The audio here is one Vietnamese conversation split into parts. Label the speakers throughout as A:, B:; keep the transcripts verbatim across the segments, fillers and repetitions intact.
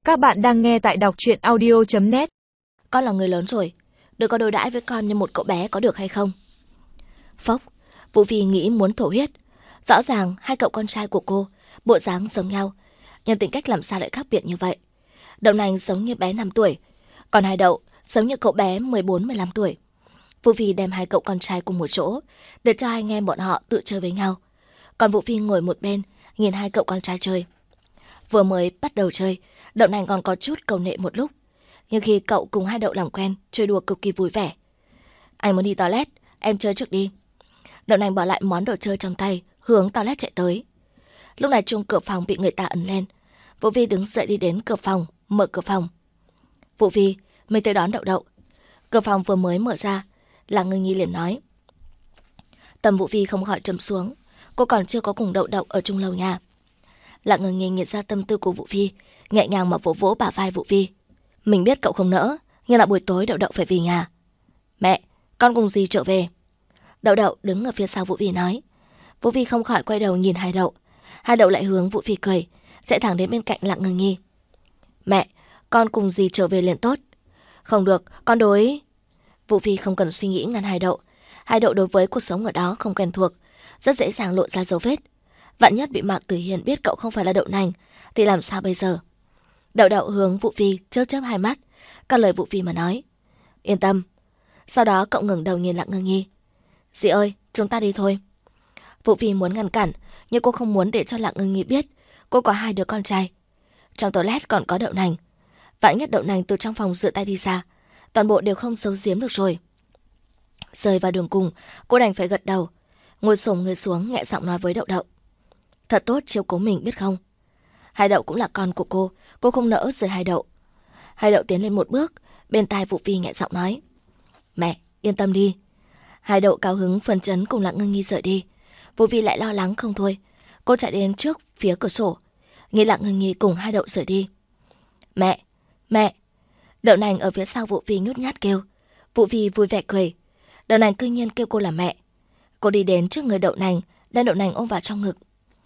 A: Các bạn đang nghe tại đọc truyện audio chấm net.
B: Con là người lớn rồi, đừng có đối đãi với con như một cậu bé có được hay không? Phốc, Vũ Phi nghĩ muốn thổ huyết. Rõ ràng hai cậu con trai của cô bộ dáng giống nhau, nhưng tính cách làm sao lại khác biệt như vậy. Đậu Nành giống như bé năm tuổi, còn Hai Đậu giống như cậu bé mười bốn mười lăm tuổi. Vũ Phi đem hai cậu con trai cùng một chỗ để cho hai anh em bọn họ tự chơi với nhau. Còn Vũ Phi ngồi một bên nhìn hai cậu con trai chơi. Vừa mới bắt đầu chơi, Đậu Nành còn có chút cầu nệ một lúc, nhưng khi cậu cùng Hai Đậu làm quen, chơi đùa cực kỳ vui vẻ. Anh muốn đi toilet, em chơi trước đi. Đậu Nành bỏ lại món đồ chơi trong tay, hướng toilet chạy tới. Lúc này chuông cửa phòng bị người ta ấn lên. Vũ Phi đứng dậy đi đến cửa phòng, mở cửa phòng. Vũ Phi, mình tới đón Đậu Đậu. Cửa phòng vừa mới mở ra, là Ngưng Nhi liền nói. Tâm Vũ Phi không khỏi trầm xuống, cô còn chưa có cùng Đậu Đậu ở chung lâu nha. Lặng Ngưng Nhi nhận ra tâm tư của Vũ Phi, nhẹ nhàng mà vỗ vỗ bả vai Vũ Phi. Mình biết cậu không nỡ, nhưng là buổi tối Đậu Đậu phải về nhà. Mẹ, con cùng dì trở về. Đậu Đậu đứng ở phía sau Vũ Phi nói. Vũ Phi không khỏi quay đầu nhìn Hai Đậu. Hai Đậu lại hướng Vũ Phi cười, chạy thẳng đến bên cạnh Lặng Ngưng Nhi. Mẹ, con cùng dì trở về liền tốt. Không được, con đối... Vũ Phi không cần suy nghĩ ngăn Hai Đậu. Hai Đậu đối với cuộc sống ở đó không quen thuộc, rất dễ dàng lộ ra dấu vết. Vạn nhất bị Mạc Tử Hiền biết cậu không phải là Đậu Nành thì làm sao bây giờ? Đậu Đậu hướng Vũ Phi chớp chớp hai mắt, các lời Vũ Phi mà nói. Yên tâm. Sau đó cậu ngẩng đầu nhìn Lặng Ngưng Nhi. Dì ơi, chúng ta đi thôi. Vũ Phi muốn ngăn cản, nhưng cô không muốn để cho Lặng Ngưng Nhi biết cô có hai đứa con trai. Trong toilet còn có Đậu Nành. Vạn nhất Đậu Nành từ trong phòng rửa tay đi ra, toàn bộ đều không giấu giếm được rồi. Rơi vào đường cùng, cô đành phải gật đầu, ngồi xổm người xuống nhẹ giọng nói với Đậu Đậu. Thật tốt chiếu cố mình biết không? Hai Đậu cũng là con của cô, cô không nỡ rời Hai Đậu. Hai Đậu tiến lên một bước, bên tai Vũ Phi nhẹ giọng nói. Mẹ, yên tâm đi. Hai Đậu cao hứng phấn chấn cùng Lặng Ngưng Nhi rời đi. Vũ Phi lại lo lắng không thôi. Cô chạy đến trước phía cửa sổ, nghĩ Lặng Ngưng Nhi cùng Hai Đậu rời đi. Mẹ, mẹ. Đậu Nành ở phía sau Vũ Phi nhút nhát kêu. Vũ Phi vui vẻ cười. Đậu Nành cư nhiên kêu cô là mẹ. Cô đi đến trước người Đậu Nành, đem Đậu Nành ôm vào trong ngực.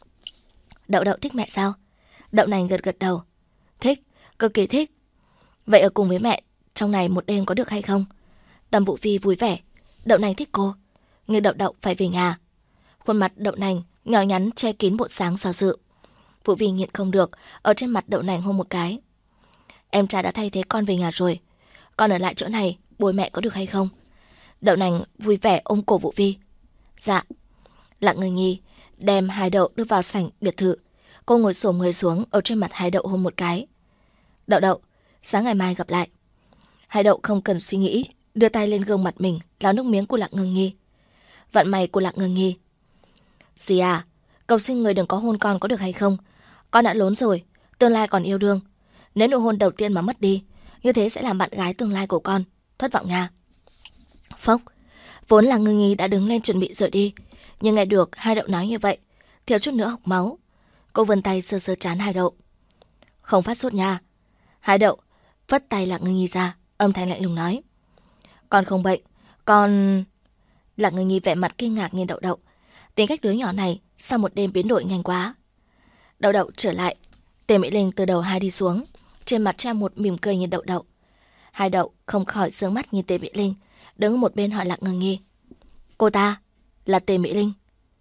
B: Đậu Đậu thích mẹ sao? Đậu Nành gật gật đầu. Thích, cực kỳ thích. Vậy ở cùng với mẹ trong này một đêm có được hay không? Tâm Vũ Phi vui vẻ. Đậu Nành thích cô, nhưng Đậu Đậu phải về nhà. Khuôn mặt Đậu Nành nhỏ nhắn che kín bộ dáng do dự. Vũ Phi nhịn không được, ở trên mặt Đậu Nành hôn một cái. Em trai đã thay thế con về nhà rồi, con ở lại chỗ này bồi mẹ có được hay không? Đậu Nành vui vẻ ôm cổ Vũ Phi. Dạ. Lặng Ngưng Nhi đem Hai Đậu đưa vào sảnh biệt thự. Cô ngồi xổm người xuống ở trên mặt Hai Đậu hôn một cái. Đậu Đậu, sáng ngày mai gặp lại. Hai Đậu không cần suy nghĩ, đưa tay lên gương mặt mình, lau nước miếng của Lặng Ngưng Nhi. Vận may của Lặng Ngưng Nhi. Dì à, cầu xin người đừng có hôn con có được hay không? Con đã lớn rồi, tương lai còn yêu đương. Nếu nụ hôn đầu tiên mà mất đi, như thế sẽ làm bạn gái tương lai của con thất vọng nha. Phốc, vốn là Ngưng Nhi đã đứng lên chuẩn bị rời đi, nhưng nghe được Hai Đậu nói như vậy, thiếu chút nữa hộc máu. Cô vươn tay sờ sờ trán Hai Đậu. Không phát sốt nha. Hai Đậu vất tay Lặng Ngưng Nhi ra, âm thanh lạnh lùng nói. Con không bệnh, con... Lặng Ngưng Nhi vẻ mặt kinh ngạc nhìn Đậu Đậu. Tính cách đứa nhỏ này sau một đêm biến đổi nhanh quá. Đậu Đậu trở lại, Tề Mỹ Linh từ đầu hai đi xuống, trên mặt treo một mỉm cười nhìn Đậu Đậu. Hai Đậu không khỏi sướng mắt nhìn Tề Mỹ Linh, đứng ở một bên hỏi Lặng Ngưng Nhi. Cô ta là Tề Mỹ Linh.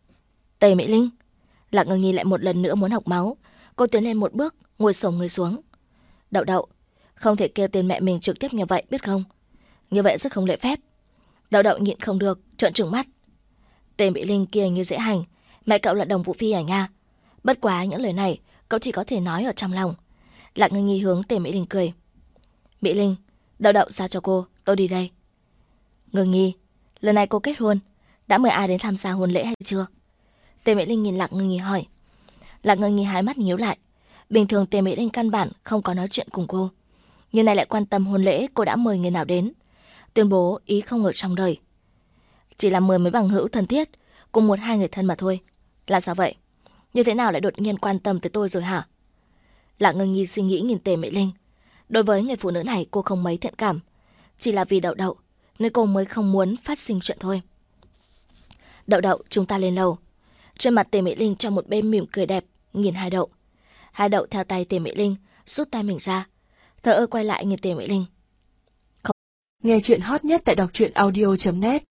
B: Tề Mỹ Linh? Lặng Ngưng Nhi lại một lần nữa muốn học máu. Cô tiến lên một bước, ngồi xổm người xuống. Đậu Đậu, không thể kêu tên mẹ mình trực tiếp như vậy biết không? Như vậy rất không lễ phép. Đậu Đậu nhịn không được, trợn trừng mắt. Tề Mỹ Linh kia như dễ hành, mẹ cậu là Đồng Vũ Phi à nha? Bất quá những lời này cậu chỉ có thể nói ở trong lòng. Lặng Ngưng Nhi hướng Tề Mỹ Linh cười. Mỹ Linh, Đậu Đậu giao cho cô, tôi đi đây. Ngưng Nhi, lần này cô kết hôn, đã mời ai đến tham gia hôn lễ hay chưa? Tề Mỹ Linh nhìn Lặng Ngưng Nhi hỏi. Lặng Ngưng Nhi hai mắt nhíu lại. Bình thường Tề Mỹ Linh căn bản không có nói chuyện cùng cô, nhưng này lại quan tâm hôn lễ cô đã mời người nào đến, tuyên bố ý không ở trong đời. Chỉ là mời mấy bằng hữu thân thiết, cùng một hai người thân mà thôi. Là sao vậy? Như thế nào lại đột nhiên quan tâm tới tôi rồi hả? Lặng Ngưng Nhi suy nghĩ nhìn Tề Mỹ Linh. Đối với người phụ nữ này cô không mấy thiện cảm, chỉ là vì Đậu Đậu nên cô mới không muốn phát sinh chuyện thôi. Đậu Đậu, chúng ta lên lầu. Trên mặt Tề Mỹ Linh trong một bên mỉm cười đẹp nhìn Hai Đậu. Hai Đậu theo tay Tề Mỹ Linh rút tay mình ra, thờ ơ quay lại nhìn Tiền Mỹ Linh.
A: Nghe chuyện hot nhất tại đọc truyện audio chấm net